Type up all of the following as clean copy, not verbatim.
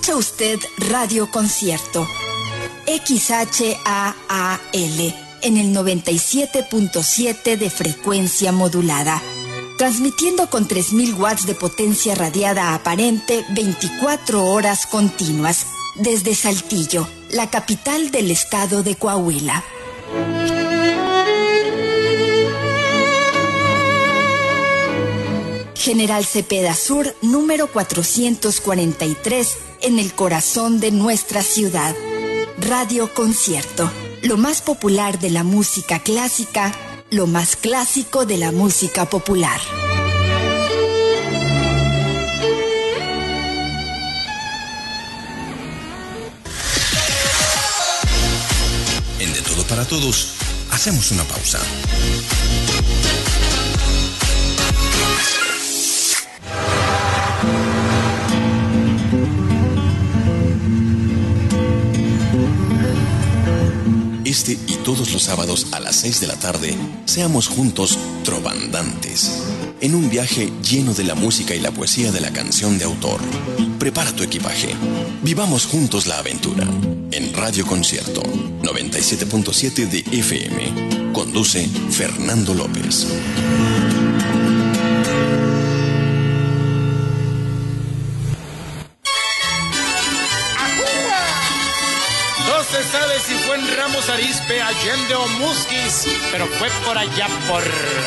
Escucha usted Radio Concierto, XHAAL, en el 97.7 de frecuencia modulada, transmitiendo con 3000 watts de potencia radiada aparente 24 horas continuas, desde Saltillo, la capital del estado de Coahuila. General Cepeda Sur, número 443, en el corazón de nuestra ciudad. Radio Concierto, lo más popular de la música clásica, lo más clásico de la música popular. En De Todo para Todos, hacemos una pausa. Este y todos los sábados a las 6 de la tarde, seamos juntos trovandantes, en un viaje lleno de la música y la poesía de la canción de autor. Prepara tu equipaje. Vivamos juntos la aventura. En Radio Concierto, 97.7 de FM. Conduce Fernando López. No se sabe si fue en Ramos Arizpe, Allende o Musquis, pero fue por allá por...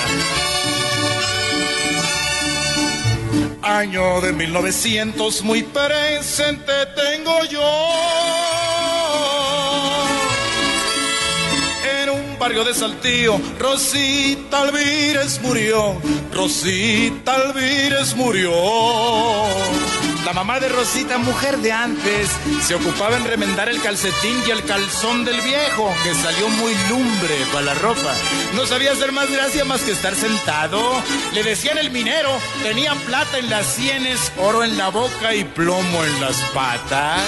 Año de 1900, muy presente tengo yo. En un barrio de Saltillo, Rosita Alvírez murió. Rosita Alvírez murió. La mamá de Rosita, mujer de antes, se ocupaba en remendar el calcetín y el calzón del viejo, que salió muy lumbre para la ropa. No sabía hacer más gracia más que estar sentado. Le decían el minero, tenía plata en las sienes, oro en la boca y plomo en las patas.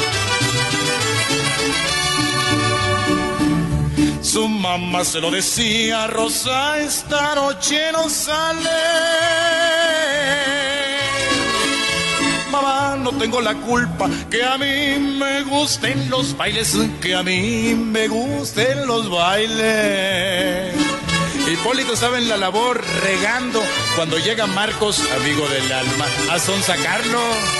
Su mamá se lo decía, Rosa, esta noche no sale. Mamá, no tengo la culpa, que a mí me gusten los bailes, que a mí me gusten los bailes. Hipólito estaba en la labor regando cuando llega Marcos, amigo del alma, a sonsacarlo.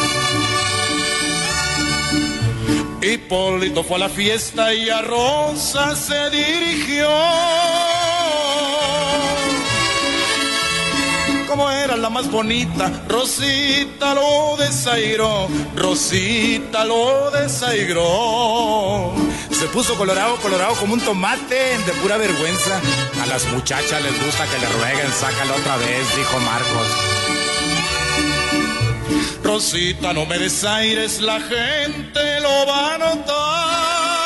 Hipólito fue a la fiesta y a Rosa se dirigió. Como era la más bonita, Rosita lo desairó, Rosita lo desairó. Se puso colorado, colorado como un tomate, de pura vergüenza. A las muchachas les gusta que le rueguen, sácalo otra vez, dijo Marcos. Rosita, no me desaires, la gente lo va a notar.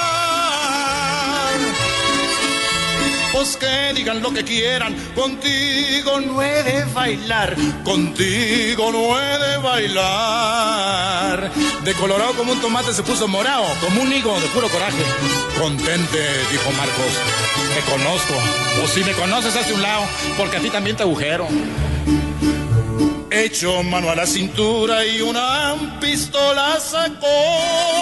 Pues que digan lo que quieran, contigo no he de bailar, contigo no he de bailar. De colorado como un tomate se puso morado, como un higo de puro coraje. Contente, dijo Marcos, te conozco, o si me conoces hazte un lado, porque a ti también te agujero. Echó mano a la cintura y una pistola sacó.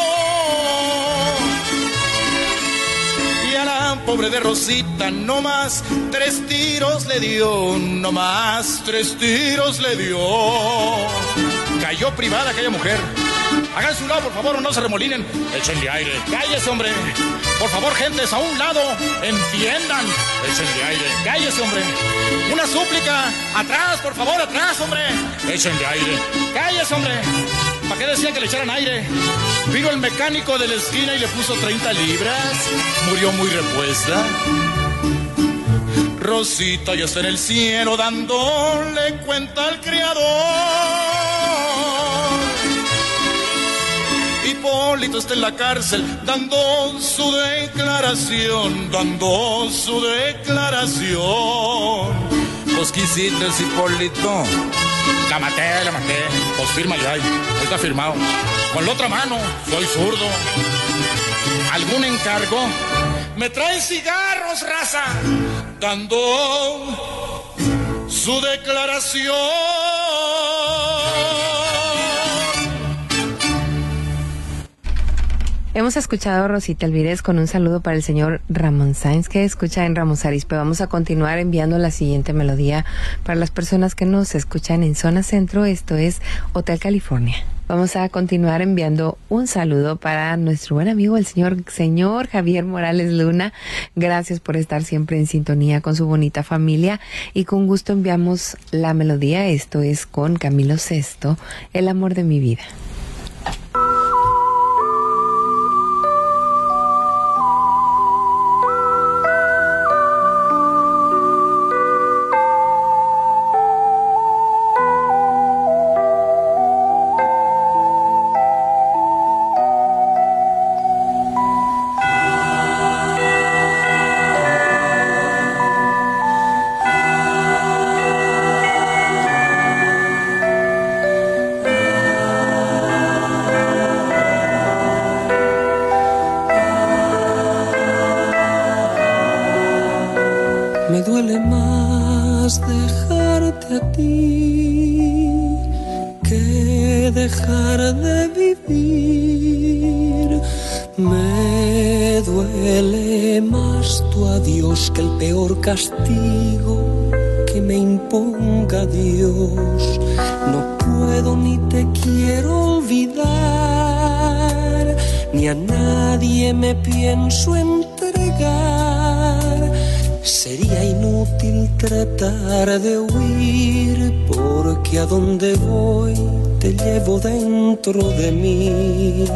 Y a la pobre de Rosita no más 3 tiros le dio, no más 3 tiros le dio. Cayó privada aquella mujer. Hagan su lado, por favor, o no se remolinen. Échenle aire. Cállese, hombre. Por favor, gentes, a un lado. Entiendan. Échenle aire. Cállese, hombre. Una súplica. Atrás, por favor, atrás, hombre. Échenle aire. Cállese, hombre. ¿Para qué decían que le echaran aire? Vino el mecánico de la esquina y le puso 30 libras. Murió muy repuesta. Rosita ya está en el cielo dándole cuenta al Creador. Hipólito está en la cárcel dando su declaración, dando su declaración. Pues ¿qué hiciste, Hipólito? La maté. Pues fírmale ahí está firmado. Con la otra mano, soy zurdo. ¿Algún encargo? Me traen cigarros, raza, dando su declaración. Hemos escuchado a Rosita Alvírez con un saludo para el señor Ramón Sáenz, que escucha en Ramos Arizpe. Vamos a continuar enviando la siguiente melodía para las personas que nos escuchan en zona centro. Esto es Hotel California. Vamos a continuar enviando un saludo para nuestro buen amigo, el señor Javier Morales Luna. Gracias por estar siempre en sintonía con su bonita familia. Y con gusto enviamos la melodía. Esto es con Camilo Sesto, El amor de mi vida. Castigo que me imponga Dios, no puedo ni te quiero olvidar, ni a nadie me pienso entregar. Sería inútil tratar de huir, porque a donde voy te llevo dentro de mí.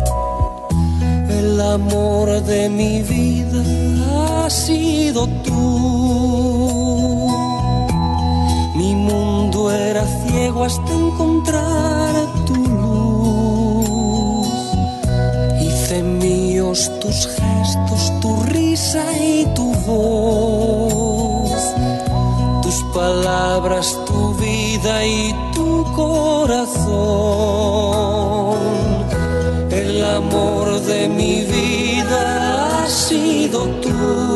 El amor de mi vida has sido tú. Mi mundo era ciego hasta encontrar tu luz. Hice míos tus gestos, tu risa y tu voz, tus palabras, tu vida y tu corazón. El amor de mi vida has sido tú.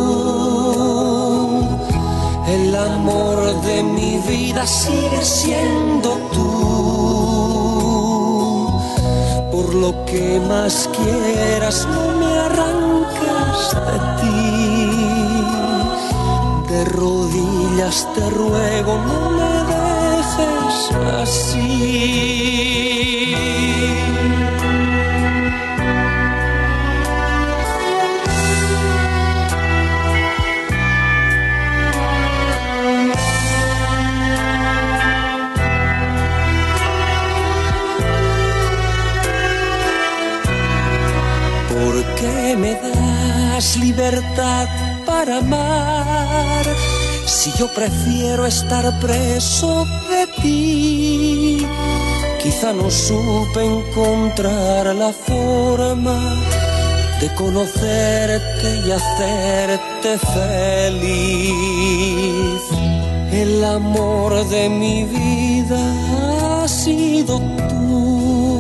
El amor de mi vida sigue siendo tú. Por lo que más quieras, no me arrancas de ti. De rodillas te ruego, no me dejes así. ¿Qué me das libertad para amar si yo prefiero estar preso de ti? Quizá no supe encontrar la forma de conocerte y hacerte feliz. El amor de mi vida ha sido tú.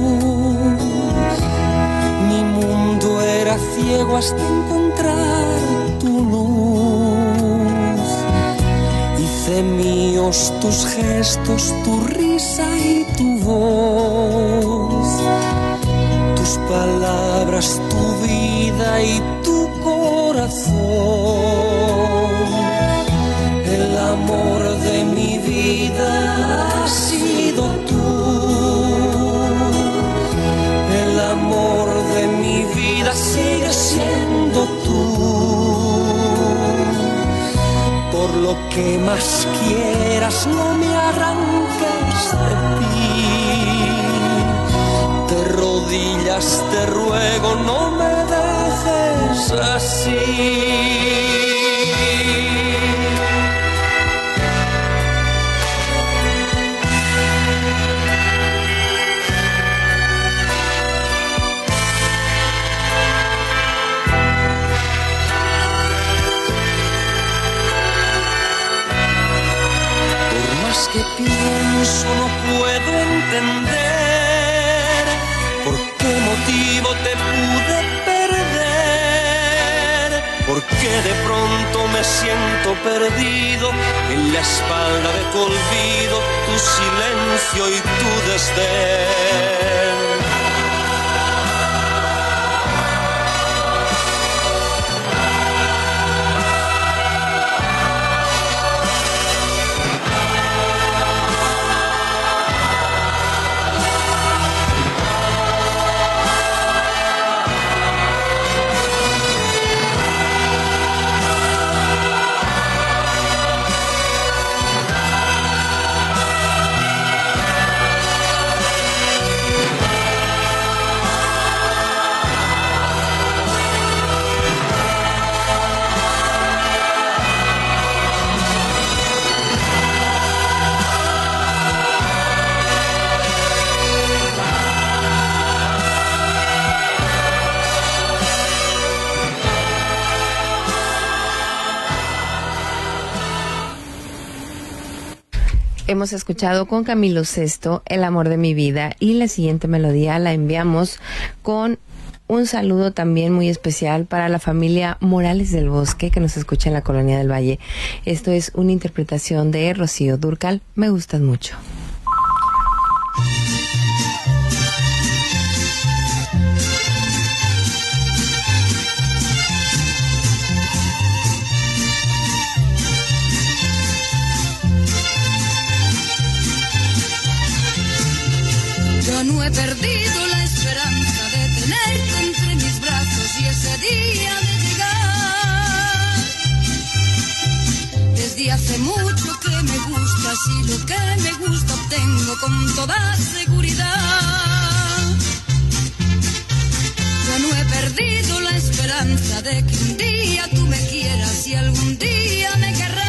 Era ciego hasta encontrar tu luz. Hice míos tus gestos, tu risa y tu voz, tus palabras, tu vida y tu corazón. El amor de mi vida ha sido tú. El amor de mi vida sigue siendo tú. Por lo que más quieras, no me arranques de ti. De rodillas te ruego, no me dejes así. Que pienso no puedo entender por qué motivo te pude perder, porque de pronto me siento perdido en la espalda de tu olvido, tu silencio y tu desdén. Hemos escuchado con Camilo Sesto El amor de mi vida, y la siguiente melodía la enviamos con un saludo también muy especial para la familia Morales del Bosque, que nos escucha en la Colonia del Valle. Esto es una interpretación de Rocío Dúrcal, Me gustas mucho. Yo no he perdido la esperanza de tenerte entre mis brazos y ese día de llegar. Desde hace mucho que me gustas y lo que me gusta obtengo con toda seguridad. Yo no he perdido la esperanza de que un día tú me quieras y algún día me querrás.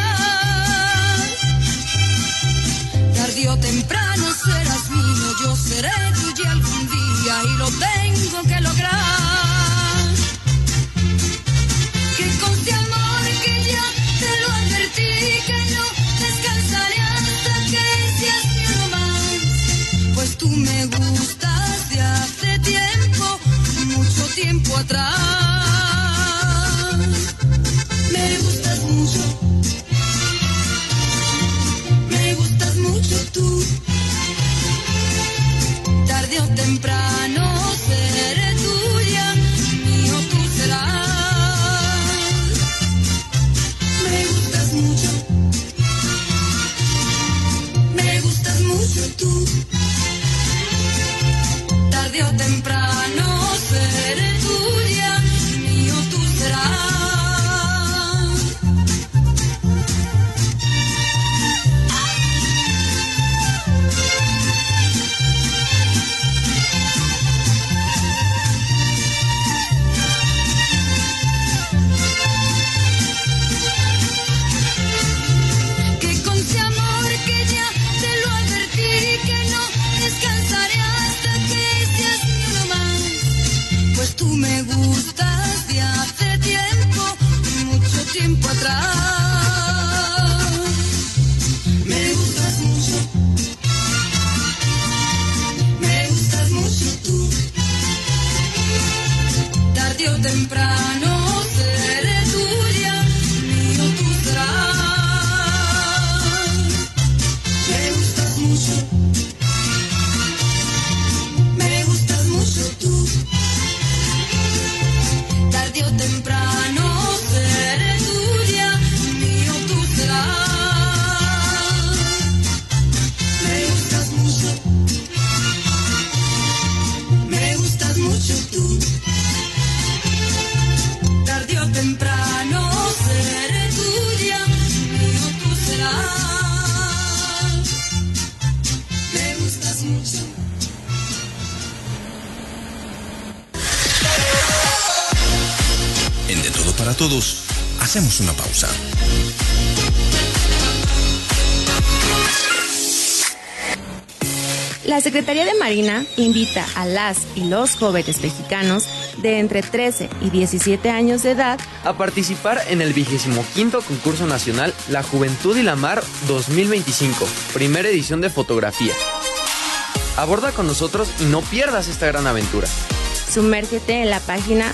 Tarde o temprano serás mío, yo seré tuya algún día y lo tengo que lograr. Que conste amor que ya te lo advertí, que no descansaré hasta que seas mío más. Pues tú me gustas de hace tiempo, mucho tiempo atrás. Me gustas mucho. Me gustas mucho tú. Tarde o temprano seré tuya, mío tú serás. Me gustas mucho. Me gustas mucho tú. Tarde o temprano seré tuya, mío tú serás. Tú me gustas de hace tiempo, mucho tiempo atrás. Me gustas mucho. Me gustas mucho tú. Tarde o temprano seré tuya, mío tú serás. Me gustas mucho. Me gustas mucho tú. Tarde o temprano seré tuya, mío tú serás. Me gustas mucho. Me gustas mucho tú. Tarde o temprano seré tuya, mío tú serás. Me gustas mucho. En De Todo para Todos, hacemos una pausa. La Secretaría de Marina invita a las y los jóvenes mexicanos de entre 13 y 17 años de edad a participar en el 25º Concurso Nacional La Juventud y la Mar 2025, primera edición de fotografía. Aborda con nosotros y no pierdas esta gran aventura. Sumérgete en la página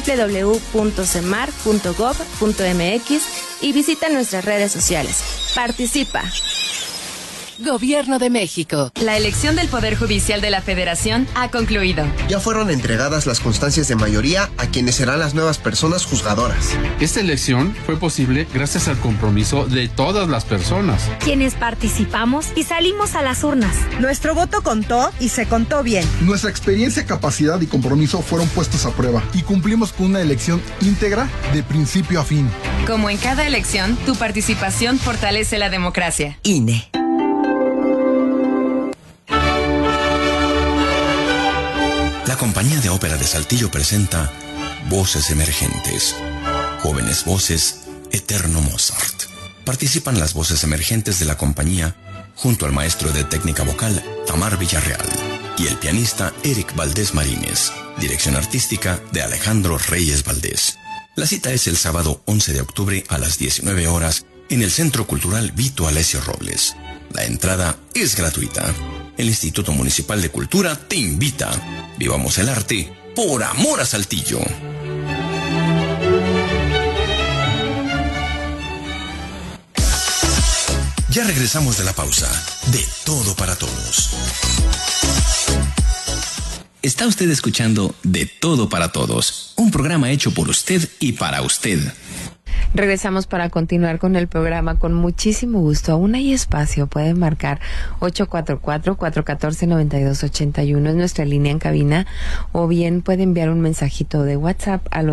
www.cemar.gov.mx y visita nuestras redes sociales. Participa. Gobierno de México. La elección del Poder Judicial de la Federación ha concluido. Ya fueron entregadas las constancias de mayoría a quienes serán las nuevas personas juzgadoras. Esta elección fue posible gracias al compromiso de todas las personas, quienes participamos y salimos a las urnas. Nuestro voto contó y se contó bien. Nuestra experiencia, capacidad y compromiso fueron puestos a prueba y cumplimos con una elección íntegra de principio a fin. Como en cada elección, tu participación fortalece la democracia. INE. La Compañía de Ópera de Saltillo presenta Voces Emergentes. Jóvenes voces, eterno Mozart. Participan las voces emergentes de la compañía junto al maestro de técnica vocal Tamar Villarreal y el pianista Eric Valdés Marínez. Dirección artística de Alejandro Reyes Valdés. La cita es el sábado 11 de octubre a las 19 horas en el Centro Cultural Vito Alessio Robles. La entrada es gratuita. El Instituto Municipal de Cultura te invita. Vivamos el arte por amor a Saltillo. Ya regresamos de la pausa. De todo para todos. Está usted escuchando De Todo para Todos, un programa hecho por usted y para usted. Regresamos para continuar con el programa con muchísimo gusto. Aún hay espacio, pueden marcar 844-414-9281, es nuestra línea en cabina, o bien puede enviar un mensajito de WhatsApp al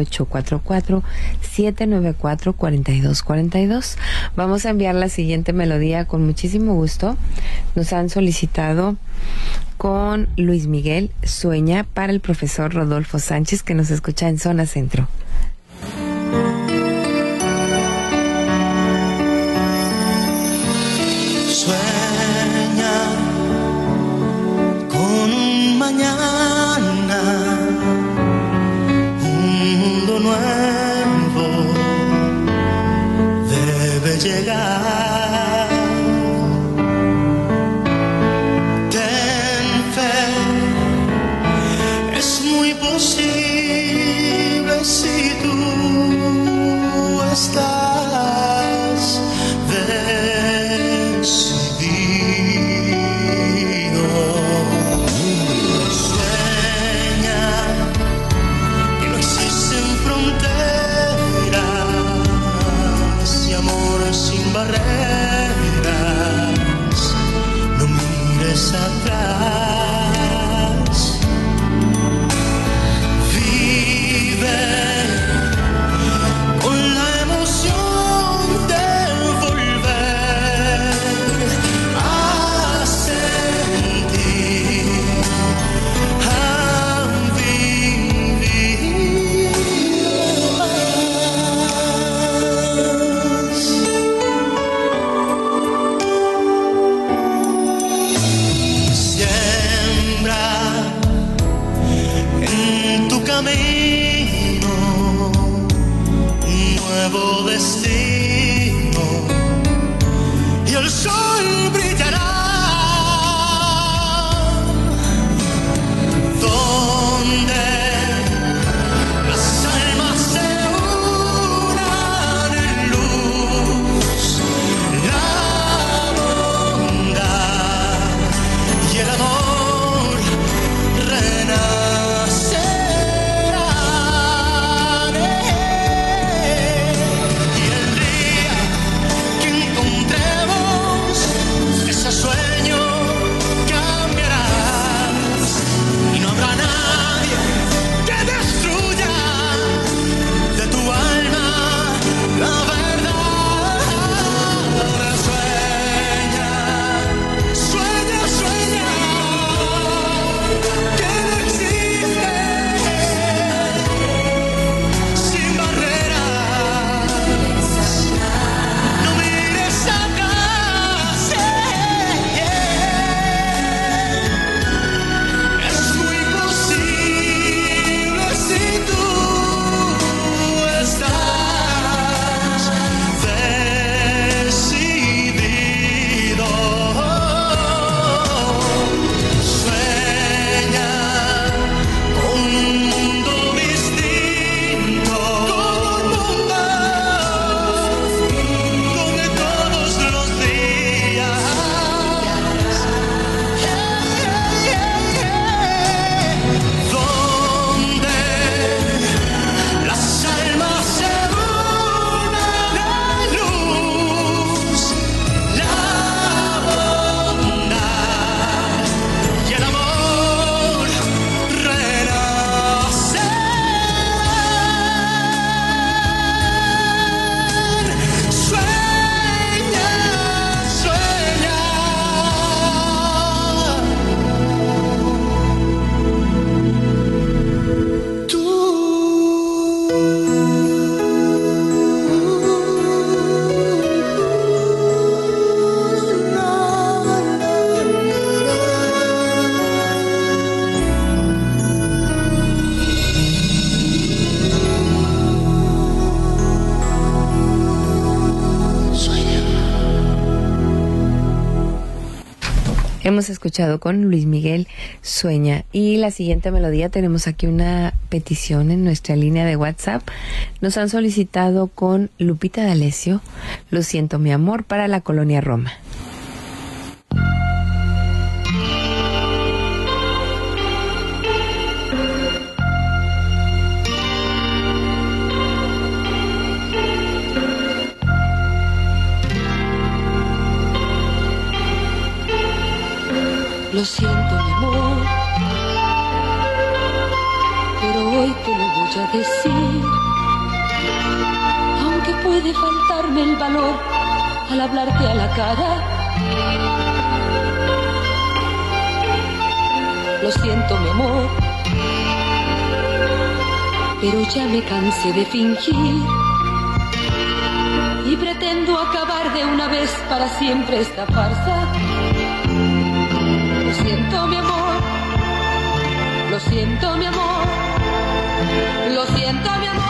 844-794-4242. Vamos a enviar la siguiente melodía con muchísimo gusto. Nos han solicitado con Luis Miguel, Sueña, para el profesor Rodolfo Sánchez, que nos escucha en Zona Centro. Sueña con un mañana, un mundo nuevo debe llegar. Ten fe, es muy posible si tú estás barreras, no mires atrás, vive con la emoción de volver a sentir, a vivir más. Camino, un nuevo destino, y el sol brillará donde las almas se unan en luz, la bondad y el amor renace. Hemos escuchado con Luis Miguel Sueña. Y la siguiente melodía, tenemos aquí una petición en nuestra línea de WhatsApp. Nos han solicitado con Lupita D'Alessio, Lo siento mi amor, para la Colonia Roma. Lo siento, mi amor, pero hoy te lo voy a decir. Aunque puede faltarme el valor al hablarte a la cara. Lo siento, mi amor, pero ya me cansé de fingir. Y pretendo acabar de una vez para siempre esta farsa. Lo siento, mi amor, lo siento, mi amor, lo siento, mi amor.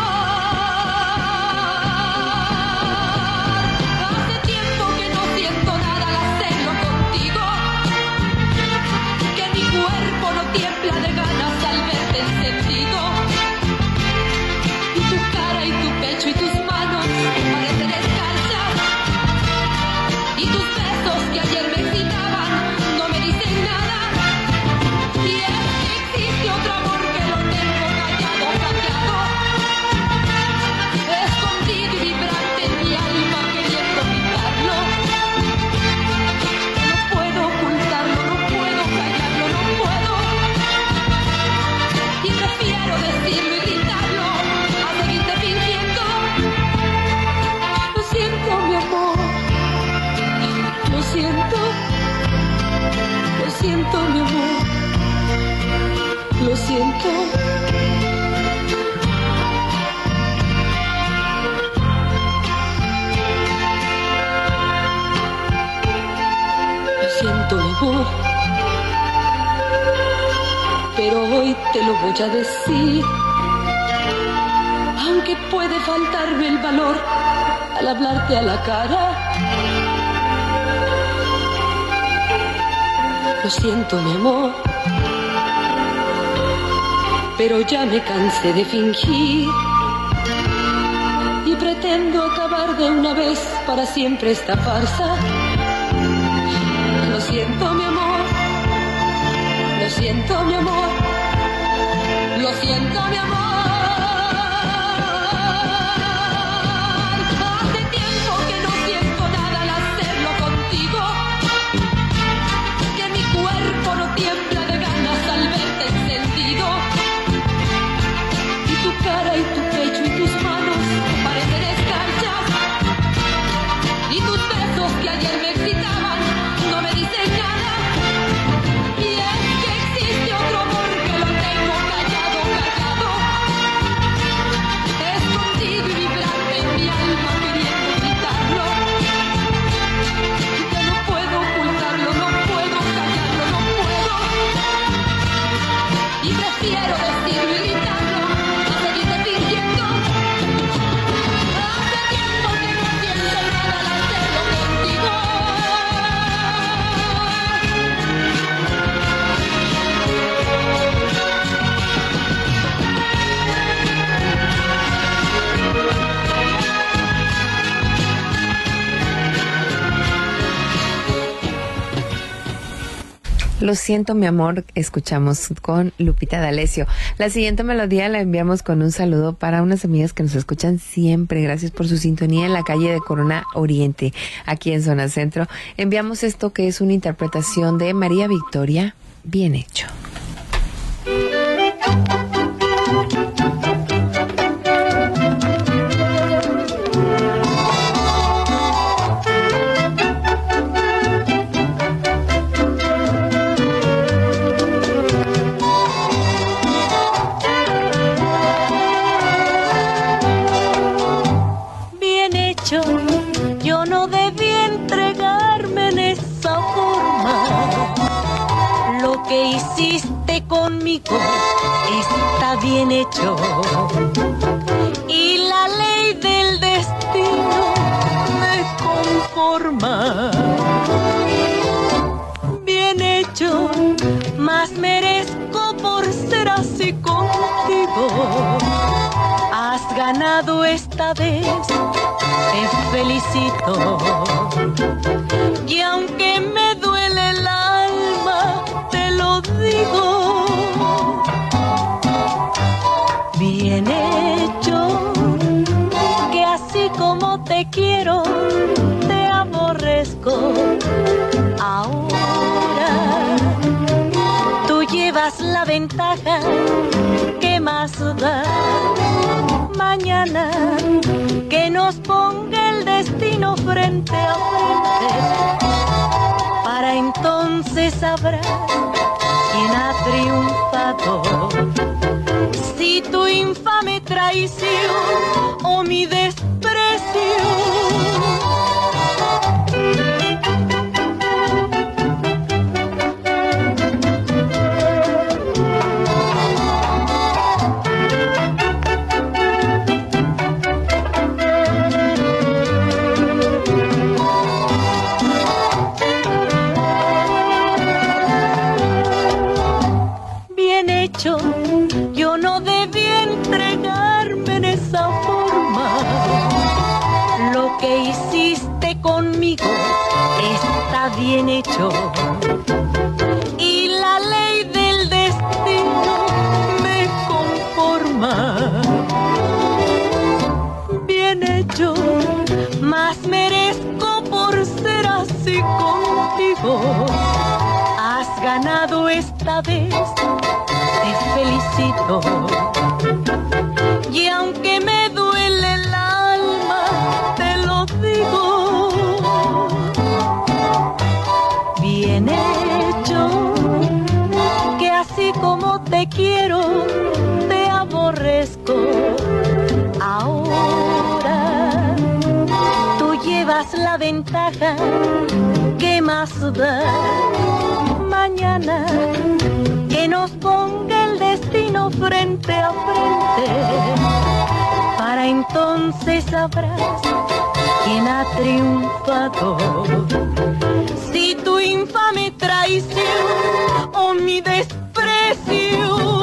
Hace tiempo que no siento nada al hacerlo contigo, que mi cuerpo no tiembla de ganas al verte encendido. Y tu cara y tu pecho y tus manos parecen escarchas, y tus besos que ayer me excitaban no me dicen nada. Y es que existe otro amor que lo tengo callado, callado, escondido y vibrante en mi alma queriendo quitarlo. No puedo ocultarlo, no puedo callarlo, no puedo. Y prefiero decirlo y gritarlo a seguirte fingiendo. Lo siento, mi amor, lo siento. Lo siento, mi amor, lo siento. Lo siento, mi amor, pero hoy te lo voy a decir. Aunque puede faltarme el valor al hablarte a la cara. Lo siento, mi amor, pero ya me cansé de fingir. Y pretendo acabar de una vez para siempre esta farsa. Lo siento, mi amor, lo siento, mi amor, lo siento, mi amor. Hace tiempo que no siento nada al hacerlo contigo, que mi cuerpo no tiembla de ganas al verte encendido. Y tu cara y tu pecho y tus manos parecen escarchas, y tus besos que ayer me excitaban no me dicen nada. Y es que existe otro amor que lo tengo callado, callado, escondido y vibrante en mi alma queriendo gritarlo. Y que no puedo ocultarlo, no puedo callarlo, no puedo. Y prefiero decirlo y gritarlo a seguirte fingiendo. Hace tiempo que no siento nada al hacerlo contigo. Lo siento, mi amor, escuchamos con Lupita D'Alessio. La siguiente melodía la enviamos con un saludo para unas amigas que nos escuchan siempre. Gracias por su sintonía en la calle de Corona Oriente, aquí en Zona Centro. Enviamos esto que es una interpretación de María Victoria, Bien Hecho. Bien hecho, yo no debí entregarme en esa forma. Lo que hiciste conmigo está bien hecho. Y la ley del destino me conforma. Bien más merezco por ser así contigo. Has ganado esta vez, te felicito. Y aunque me duele el alma, te lo digo. Bien hecho, que así como te quiero, te aborrezco. Ahora tú llevas la ventaja, ¿qué más da? Mañana que nos ponga el destino frente a frente, para entonces sabrás quién ha triunfado. Si tu infame traición o mi desprecio. Yo no debí entregarme en esa forma. Lo que hiciste conmigo está bien hecho. Y la ley del destino me conforma. Bien hecho, más merezco por ser así contigo. Has ganado esta vez, te felicito. Y aunque me duele el alma, te lo digo. Bien hecho, que así como te quiero, te aborrezco. Ahora tú llevas la ventaja, ¿qué más da? Mañana que nos ponga el destino frente a frente, para entonces sabrás quién ha triunfado. Si tu infame traición o mi desprecio.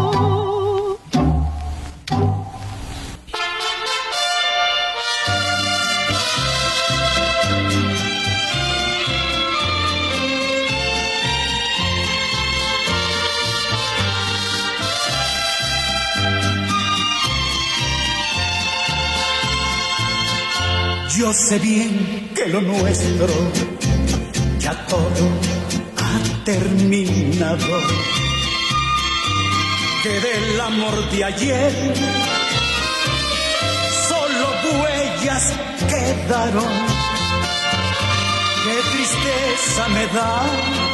Yo sé bien que lo nuestro ya todo ha terminado, que del amor de ayer solo huellas quedaron. Qué tristeza me da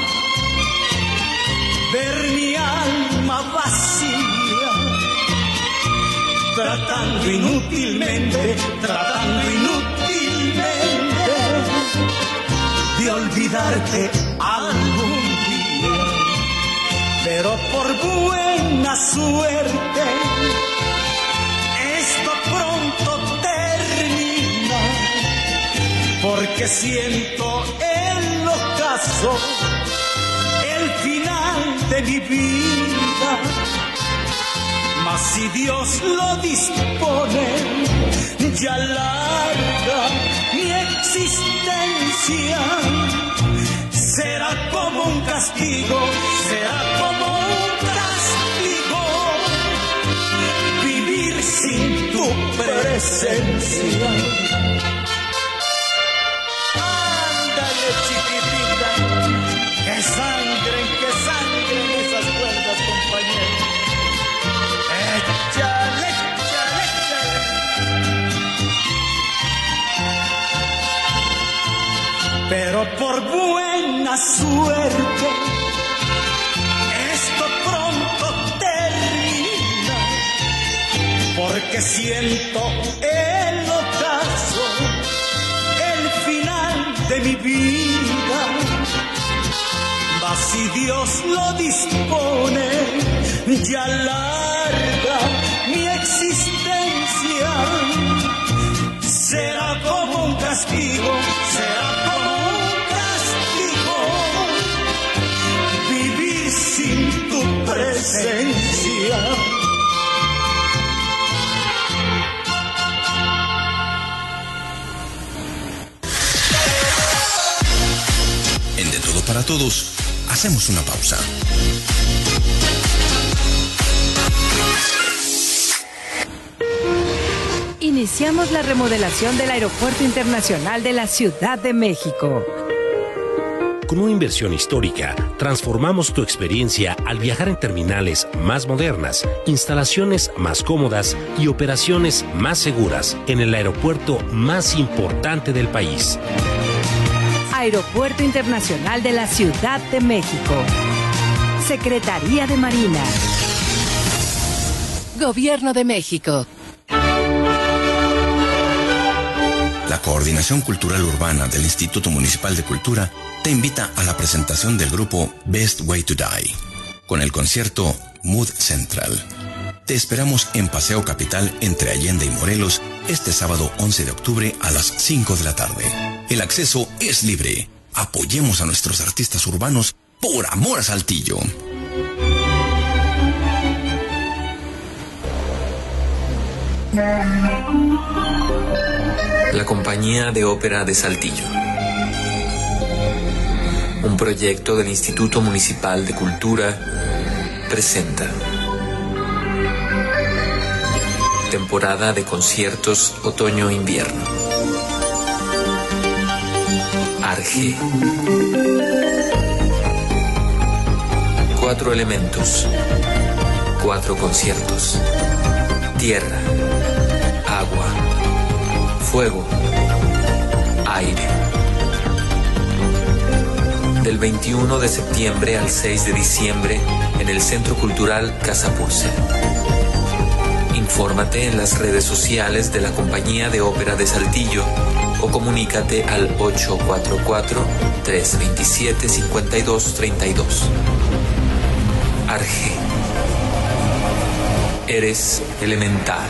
ver mi alma vacía, tratando inútilmente de olvidarte algún día. Pero por buena suerte esto pronto termina, porque siento el ocaso, el final de mi vida. Mas si Dios lo dispone, ya larga mi existencia. Será como un castigo, será como un castigo, vivir sin tu presencia. Ándale, chiquitita, que sangren esas cuerdas, compañero. Échale, échale, échale. Pero por buena suerte esto pronto termina, porque siento el ocaso, el final de mi vida. Mas si Dios lo dispone, ya larga mi existencia. Será como un castigo, será como un castigo, vivir sin para todos, hacemos una pausa. Iniciamos la remodelación del Aeropuerto Internacional de la Ciudad de México. Con una inversión histórica, transformamos tu experiencia al viajar en terminales más modernas, instalaciones más cómodas y operaciones más seguras en el aeropuerto más importante del país. Aeropuerto Internacional de la Ciudad de México. Secretaría de Marina. Gobierno de México. La Coordinación Cultural Urbana del Instituto Municipal de Cultura te invita a la presentación del grupo Best Way to Die, con el concierto Mood Central. Te esperamos en Paseo Capital entre Allende y Morelos este sábado 11 de octubre a las 5 de la tarde. El acceso es libre. Apoyemos a nuestros artistas urbanos por amor a Saltillo. La Compañía de Ópera de Saltillo. Un proyecto del Instituto Municipal de Cultura presenta temporada de conciertos otoño-invierno. Arge. 4 elementos, 4 conciertos. Tierra, agua, fuego, aire. Del 21 de septiembre al 6 de diciembre en el Centro Cultural Casa Purcell. Infórmate en las redes sociales de la Compañía de Ópera de Saltillo o comunícate al 844-327-5232. Arge. Eres elemental.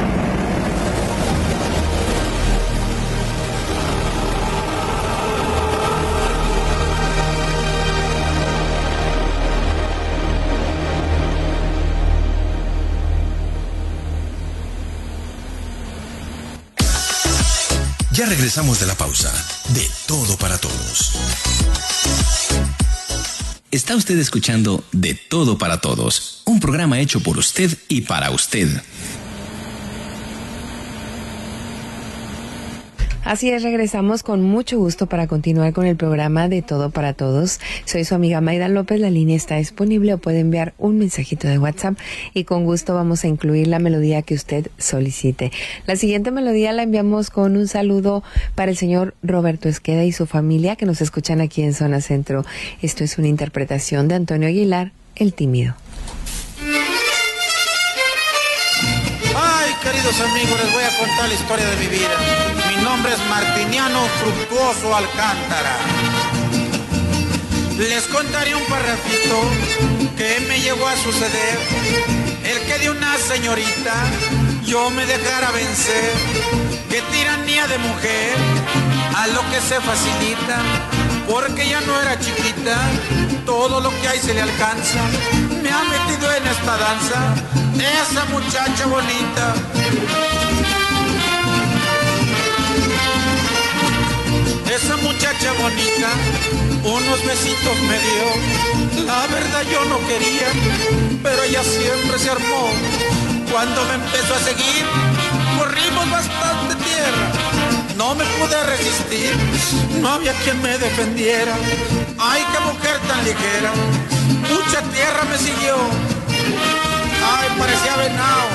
Ya regresamos de la pausa. De Todo para Todos. Está usted escuchando De Todo para Todos, un programa hecho por usted y para usted. Así es, regresamos con mucho gusto para continuar con el programa de Todo para Todos. Soy su amiga Mayda López, la línea está disponible o puede enviar un mensajito de WhatsApp y con gusto vamos a incluir la melodía que usted solicite. La siguiente melodía la enviamos con un saludo para el señor Roberto Esqueda y su familia que nos escuchan aquí en Zona Centro. Esto es una interpretación de Antonio Aguilar, El Tímido. Ay, queridos amigos, les voy a contar la historia de mi vida. Mi nombre es Martiniano Fructuoso Alcántara. Les contaré un parrafito que me llegó a suceder. El que de una señorita yo me dejara vencer. Qué tiranía de mujer, a lo que se facilita. Porque ya no era chiquita, todo lo que hay se le alcanza. Me ha metido en esta danza esa muchacha bonita. Esa muchacha bonita, unos besitos me dio. La verdad yo no quería, pero ella siempre se armó. Cuando me empezó a seguir, corrimos bastante tierra. No me pude resistir, no había quien me defendiera. Ay, qué mujer tan ligera, mucha tierra me siguió. Ay, parecía venado.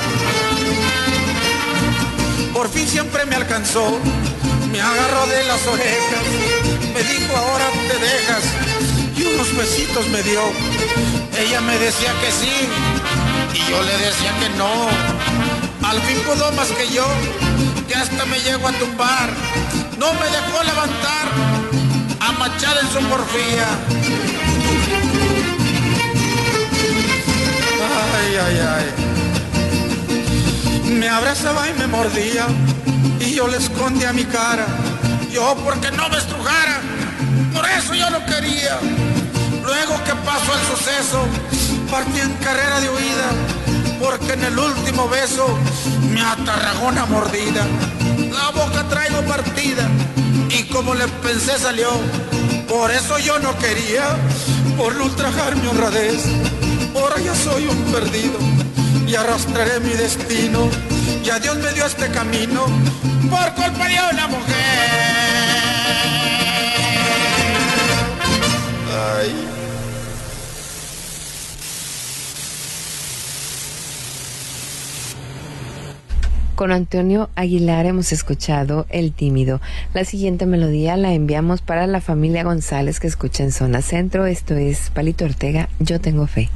Por fin siempre me alcanzó. Me agarró de las orejas, me dijo ahora te dejas, y unos besitos me dio. Ella me decía que sí, y yo le decía que no. Al fin pudo más que yo, que hasta me llegó a tumbar. No me dejó levantar, a machar en su porfía. Ay, ay, ay. Me abrazaba y me mordía, y yo le escondía mi cara, yo porque no me estrujara, por eso yo no quería. Luego que pasó el suceso, partí en carrera de huida, porque en el último beso me atarragó una mordida. La boca traigo partida, y como le pensé salió Por eso yo no quería, por no ultrajar mi honradez. Ahora ya soy un perdido y arrastraré mi destino. Ya Dios me dio este camino por culpa de una mujer. Ay. Con Antonio Aguilar hemos escuchado El Tímido. La siguiente melodía la enviamos para la familia González que escucha en Zona Centro. Esto es Palito Ortega, Yo Tengo Fe.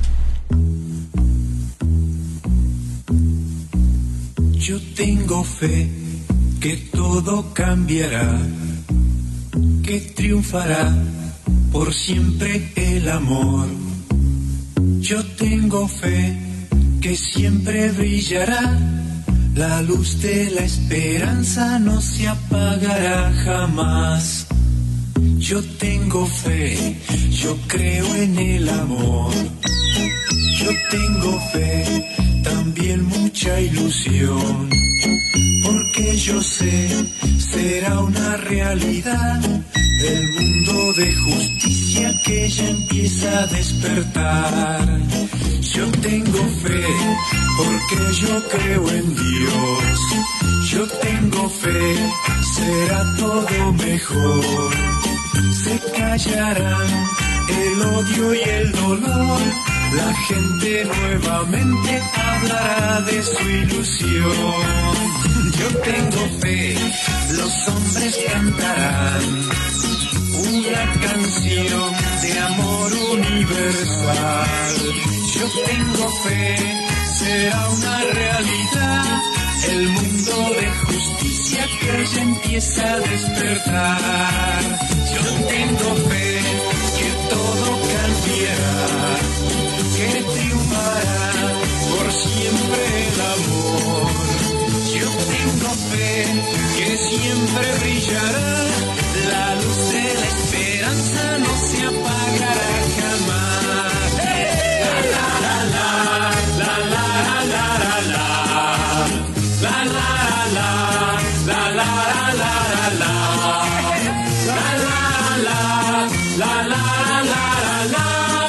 Yo tengo fe que todo cambiará, que triunfará por siempre el amor. Yo tengo fe que siempre brillará, la luz de la esperanza no se apagará jamás. Yo tengo fe, yo creo en el amor. Yo tengo fe, también mucha ilusión, porque yo sé, será una realidad el mundo de justicia que ya empieza a despertar. Yo tengo fe, porque yo creo en Dios. Yo tengo fe, será todo mejor. Se callarán el odio y el dolor. La gente nuevamente hablará de su ilusión. Yo tengo fe, los hombres cantarán una canción de amor universal. Yo tengo fe, será una realidad el mundo de justicia que ya empieza a despertar. Yo tengo fe que todo cambiará, que triunfará por siempre el amor. Yo tengo fe que siempre brillará, la luz de la esperanza no se apagará jamás. La la la la, la la la la la, la la la, la la la la la, la la la, la la la la.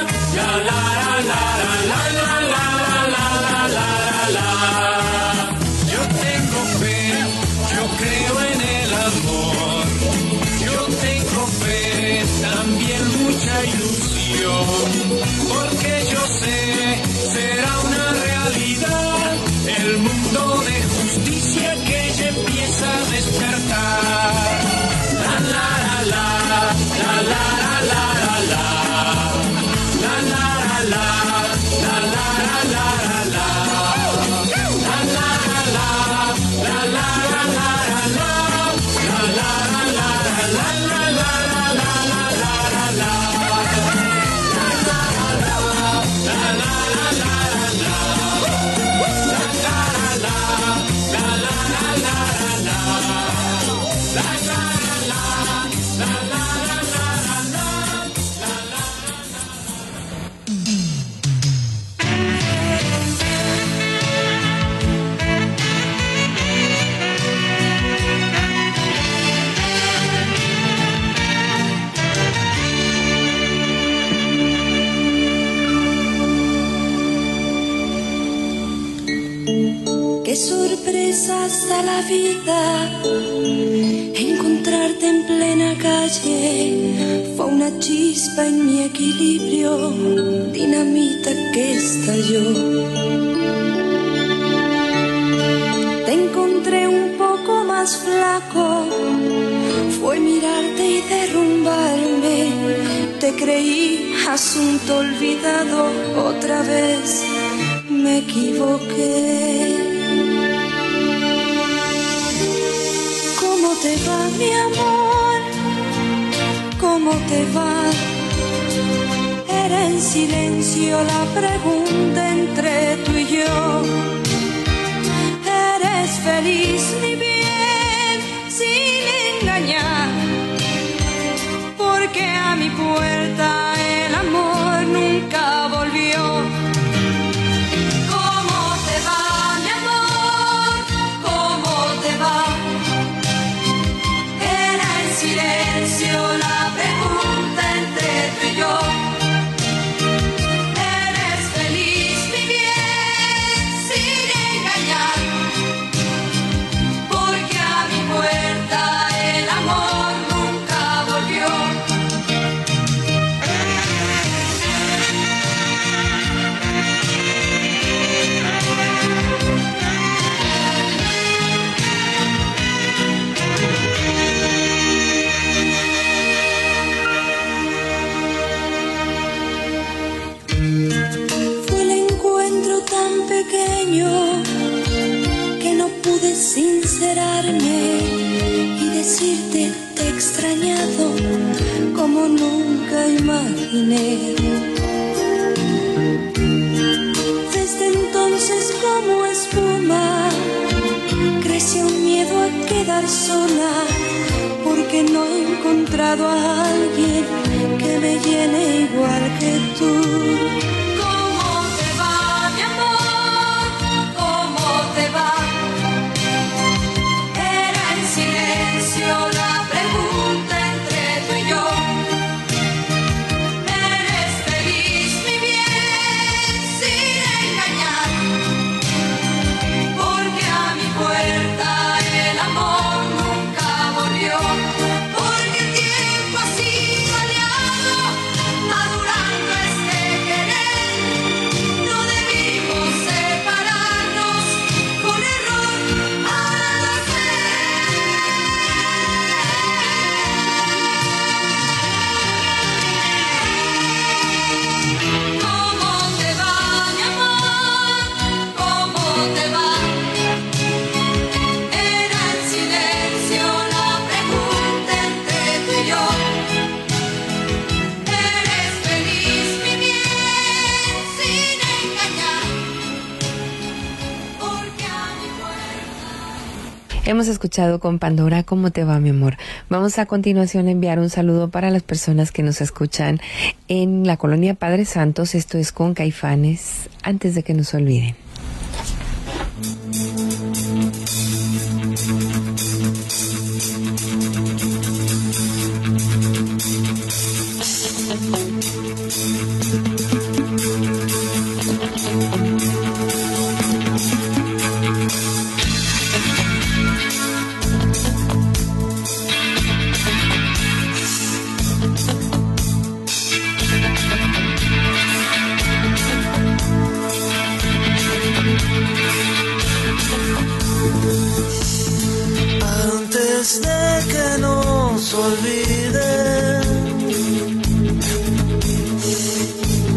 Yo tengo fe, yo creo en el amor. Yo tengo fe, también mucha ilusión, porque yo sé, será una realidad el mundo de justicia que ya empieza a despertar. La la la la, la la la la la. La la la la, la la la la, la la la, la la la la, la la la la, la la la. Qué sorpresas da la vida, encontrarte en plena calle fue una chispa en mi equilibrio, dinamita que estalló. Te encontré un poco más flaco, fue mirarte y derrumbarme, te creí asunto olvidado, otra vez me equivoqué. ¿Cómo te va, mi amor? ¿Cómo te va? Era en silencio la pregunta entre tú y yo. ¿Eres feliz, mi bien, sin engañar? Porque a mi puerta el amor nunca volvió. ¿Cómo te va, mi amor? ¿Cómo te va? Era en silencio la pregunta. extraño que no pude sincerarme y decirte te he extrañado como nunca imaginé. Desde entonces como espuma creció un miedo a quedar sola, porque no he encontrado a alguien que me llene igual que tú. ¿Cómo te va, mi amor? ¿Cómo te va? Era en silencio la pregunta entre tú y yo. ¿Eres feliz, mi bien, sin engañar? Porque a mi puerta el amor nunca volvió. Porque el tiempo ha sido aliado, madurando este querer. No debimos separarnos por error, ahora lo sé. ¿Cómo te va, mi amor? ¿Cómo te va? Era en silencio la pregunta entre tú y yo. ¿Eres feliz, mi bien, sin engañar? Porque a mi puerta. Hemos escuchado con Pandora ¿Cómo te va, mi amor? Vamos a continuación a enviar un saludo para las personas que nos escuchan en la colonia Padre Santos. Esto es con Caifanes, antes de que nos olviden. Antes de que nos olviden,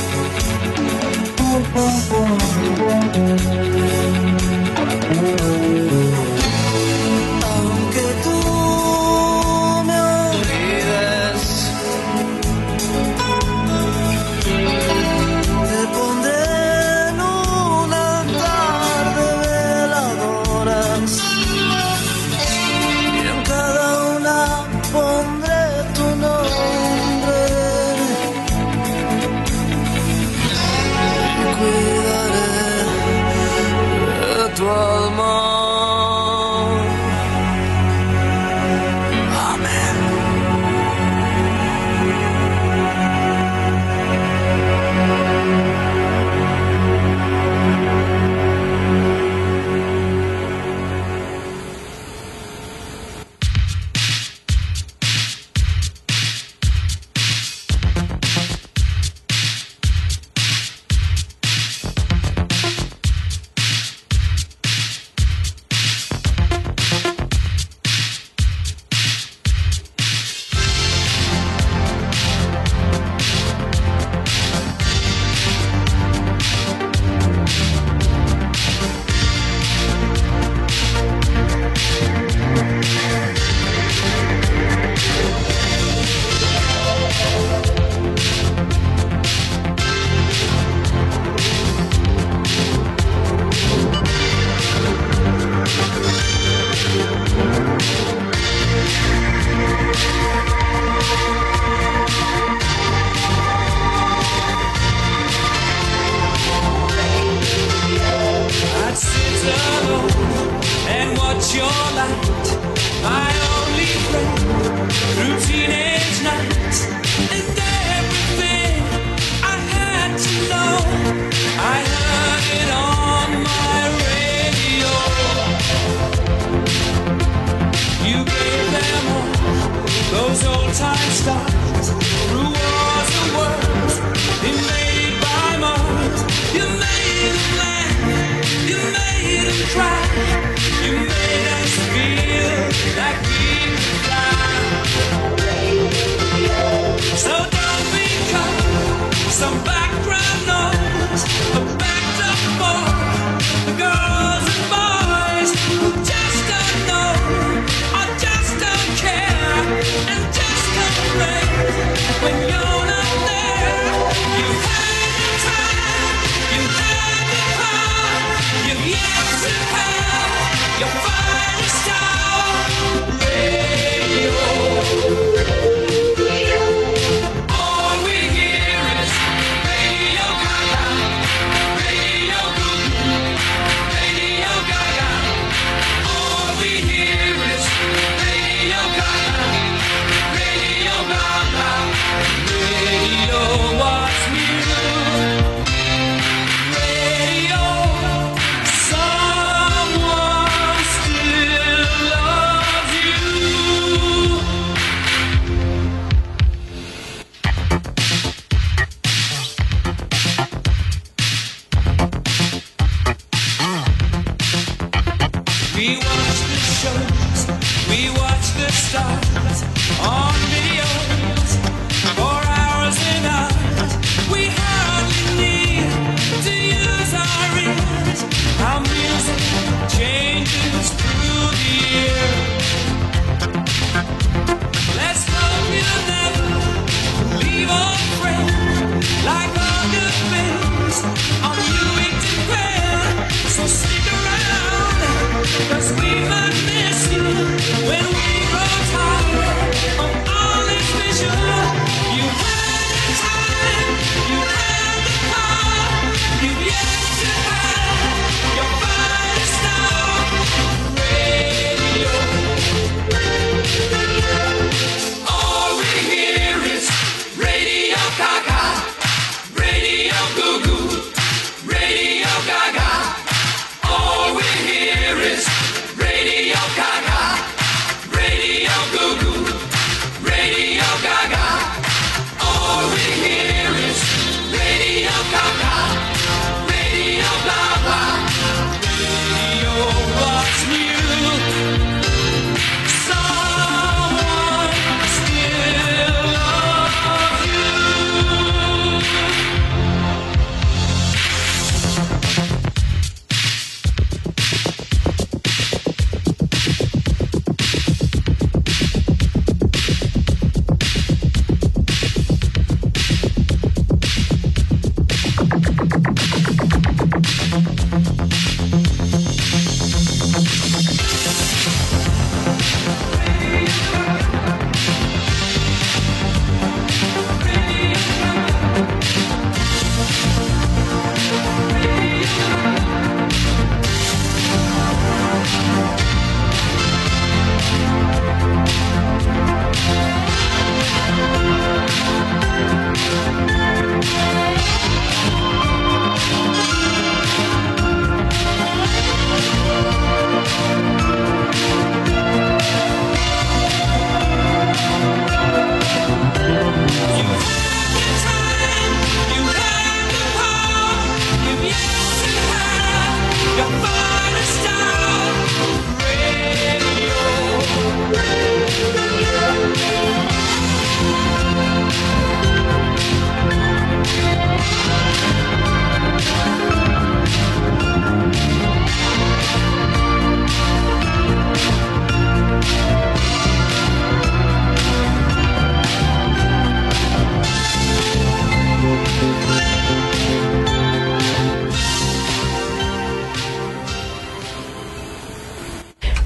Aunque tú me olvides, te pondré en un altar de veladoras y en cada una pondré tu nombre y cuidaré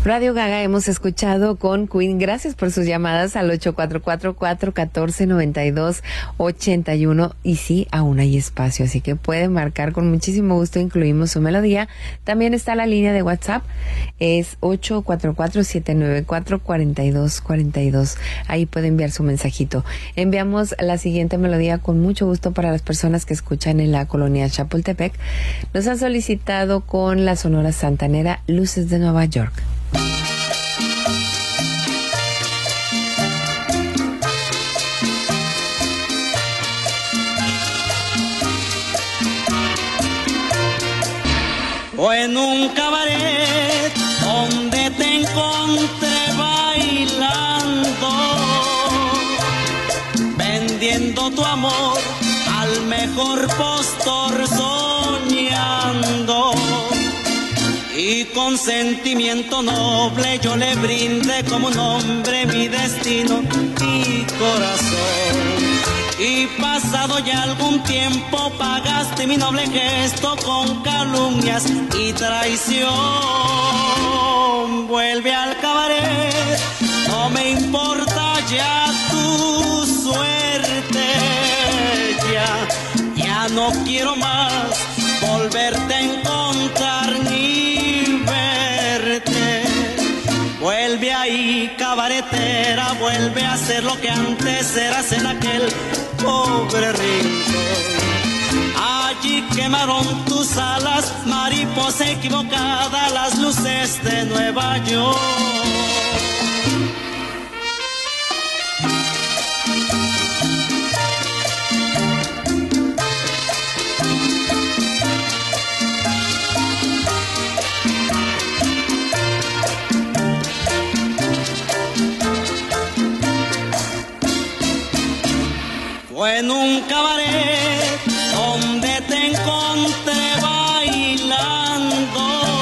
Radio Gaga hemos escuchado con Queen. Gracias por sus llamadas al 844-414-9281. Y sí, aún hay espacio, así que pueden marcar con muchísimo gusto. Incluimos su melodía. También está la línea de WhatsApp. Es 844-794-4242. Ahí puede enviar su mensajito. Enviamos la siguiente melodía con mucho gusto para las personas que escuchan en la colonia Chapultepec. Nos han solicitado con la Sonora Santanera Luces de Nueva York. O en un cabaret donde te encontré bailando, vendiendo tu amor al mejor postor, soñando. Y con sentimiento noble yo le brindé como un hombre mi destino y corazón. Y pasado ya algún tiempo pagaste mi noble gesto con calumnias y traición. Vuelve al cabaret, no me importa ya tu suerte. Ya no quiero más volverte a encontrar ni verte. Vuelve ahí, cabaretera, vuelve a ser lo que antes eras en aquel pobre rincón. Allí quemaron tus alas, mariposa equivocada, las luces de Nueva York. Fue en un cabaret donde te encontré bailando,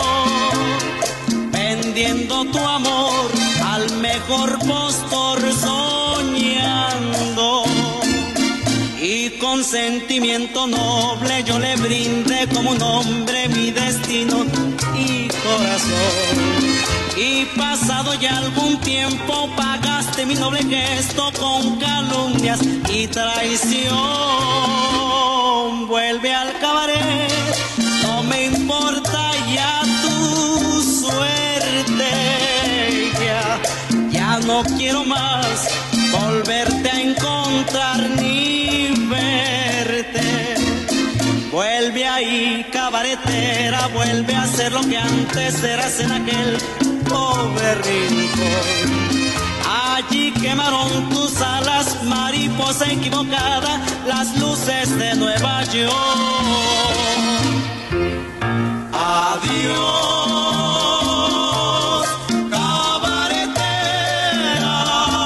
vendiendo tu amor al mejor postor, soñando. Y con sentimiento noble yo le brindé como un hombre mi destino y corazón. Y pasado ya algún tiempo pagaste mi noble gesto con calumnias y traición. Vuelve al cabaret, no me importa ya tu suerte. Ya no quiero más volverte a encontrar ni verte. Vuelve ahí, cabaretera, vuelve a ser lo que antes eras en aquel pobre rincón. Allí quemaron tus alas, mariposa equivocada, las luces de Nueva York. Adiós, cabaretera.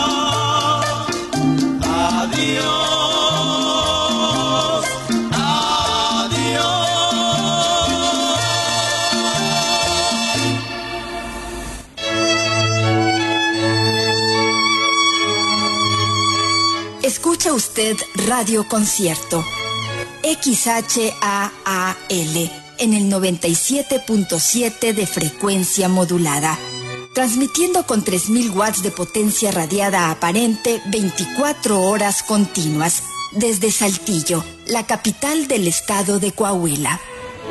Adiós, adiós. Escucha usted Radio Concierto, XHAAL, en el 97.7 de frecuencia modulada, transmitiendo con 3000 watts de potencia radiada aparente 24 horas continuas, desde Saltillo, la capital del estado de Coahuila.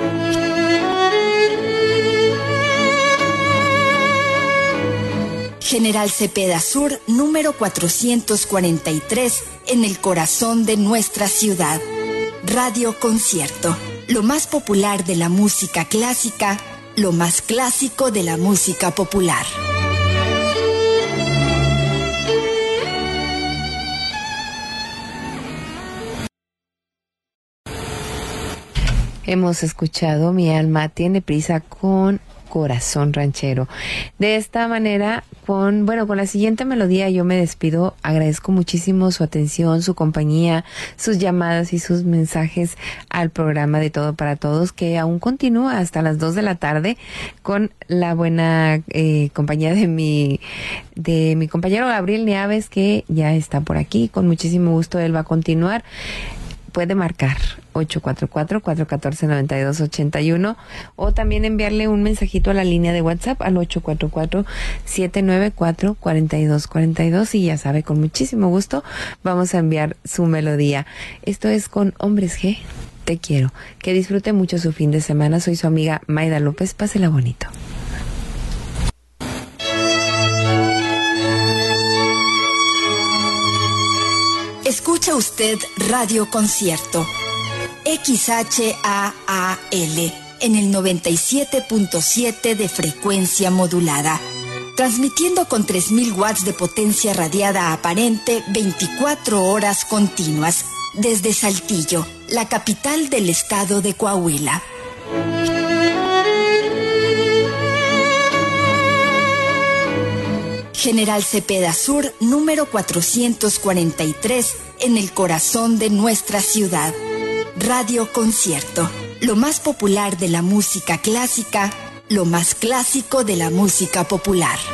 General Cepeda Sur, número 443, en el corazón de nuestra ciudad. Radio Concierto, lo más popular de la música clásica, lo más clásico de la música popular. Hemos escuchado Mi alma tiene prisa con Corazón Ranchero. De esta manera, con la siguiente melodía yo me despido. Agradezco muchísimo su atención, su compañía, sus llamadas y sus mensajes al programa de Todo para Todos, que aún continúa hasta las 2 de la tarde con la buena compañía de mi compañero Gabriel Neaves, que ya está por aquí. Con muchísimo gusto él va a continuar. puede marcar 844-414-9281 o también enviarle un mensajito a la línea de WhatsApp al 844-794-4242 y ya sabe, con muchísimo gusto vamos a enviar su melodía. Esto es con Hombres G, Te Quiero. Que disfrute mucho su fin de semana. Soy su amiga Maida López. Pásela bonito. Escucha usted Radio Concierto, XHAAL, en el 97.7 de frecuencia modulada, transmitiendo con 3000 watts de potencia radiada aparente 24 horas continuas, desde Saltillo, la capital del estado de Coahuila. General Cepeda Sur, número 443, en el corazón de nuestra ciudad. Radio Concierto, lo más popular de la música clásica, lo más clásico de la música popular.